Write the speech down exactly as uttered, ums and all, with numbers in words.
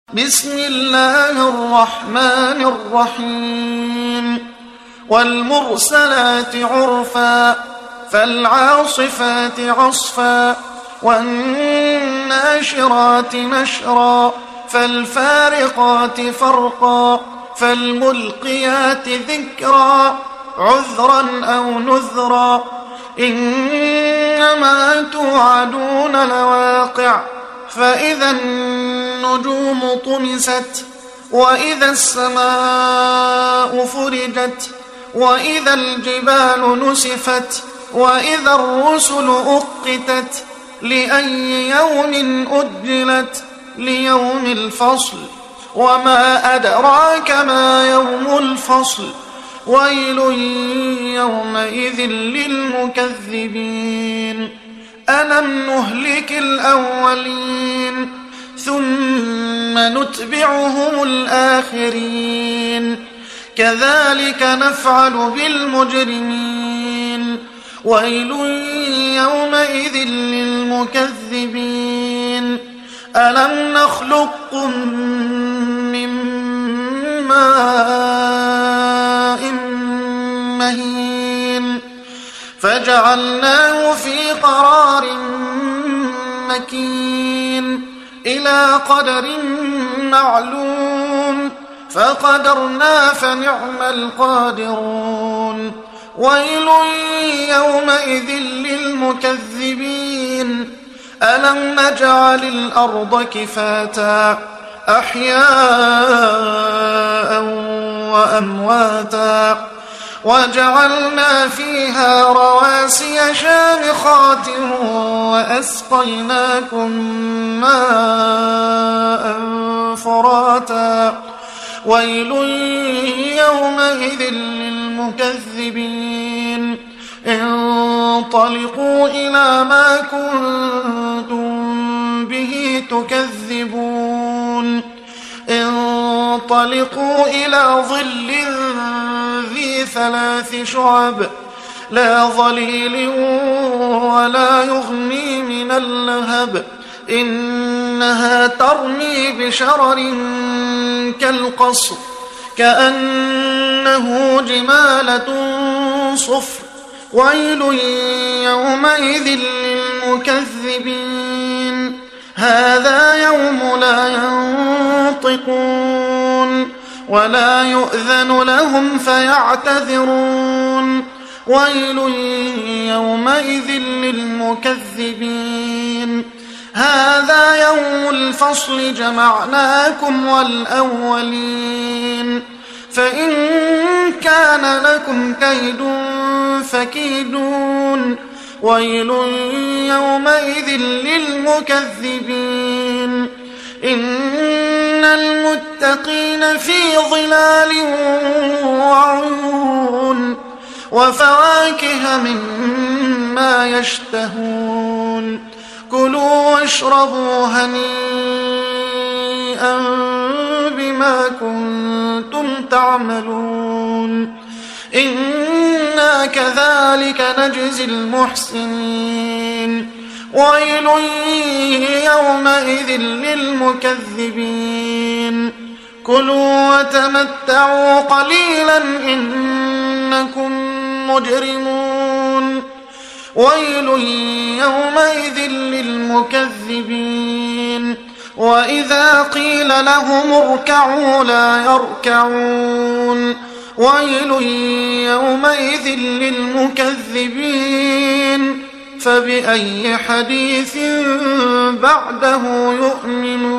بسم الله الرحمن الرحيم والمرسلات عرفا فالعاصفات عصفا والناشرات نشرا فالفارقات فرقا فالملقيات ذكرا عذرا أو نذرا إنما توعدون لواقع فإذا النجوم طمست وإذا السماء فرجت وإذا الجبال نسفت وإذا الرسل أقتت لأي يوم أجلت ليوم الفصل وما أدراك ما يوم الفصل ويل يومئذ للمكذبين ألم نهلك الأولين ثم نتبعهم الآخرين كذلك نفعل بالمجرمين ويل يومئذ للمكذبين ألم نخلقكم من ماء مهين فجعلناه في قرار مكين إلى قدر معلوم فقدرنا فنعم القادرون ويل يومئذ للمكذبين ألم نجعل الأرض كفاتا أحياء وأمواتا وجعلنا فيها رواسي شامخات وأسقيناكم ماء فراتا ويل يومئذ للمكذبين انطلقوا إلى ما كنتم به تكذبون انطلقوا إلى ظل ذي ثلاث شعب لا ظليل ولا يغني من اللهب إنها ترمي بشرر كالقصر كأنه جمالة صفر ويل يومئذ للمكذبين هذا يوم لا ينطقون ولا يؤذن لهم فيعتذرون ويل يومئذ للمكذبين هذا يوم الفصل جمعناكم والأولين فإن كان لكم كيد فكيدون ويل يومئذ للمكذبين إن المتقين في ظلال وعيون وفواكه مما يشتهون كلوا واشربوا هنيئا بما كنتم تعملون إنا كذلك نجزي المحسنين ويل يومئذ للمكذبين كلوا وتمتعوا قليلا إنكم مجرمون ويل يومئذ للمكذبين وإذا قيل لهم اركعوا لا يركعون ويل يومئذ للمكذبين فبأي حديث بعده يؤمنون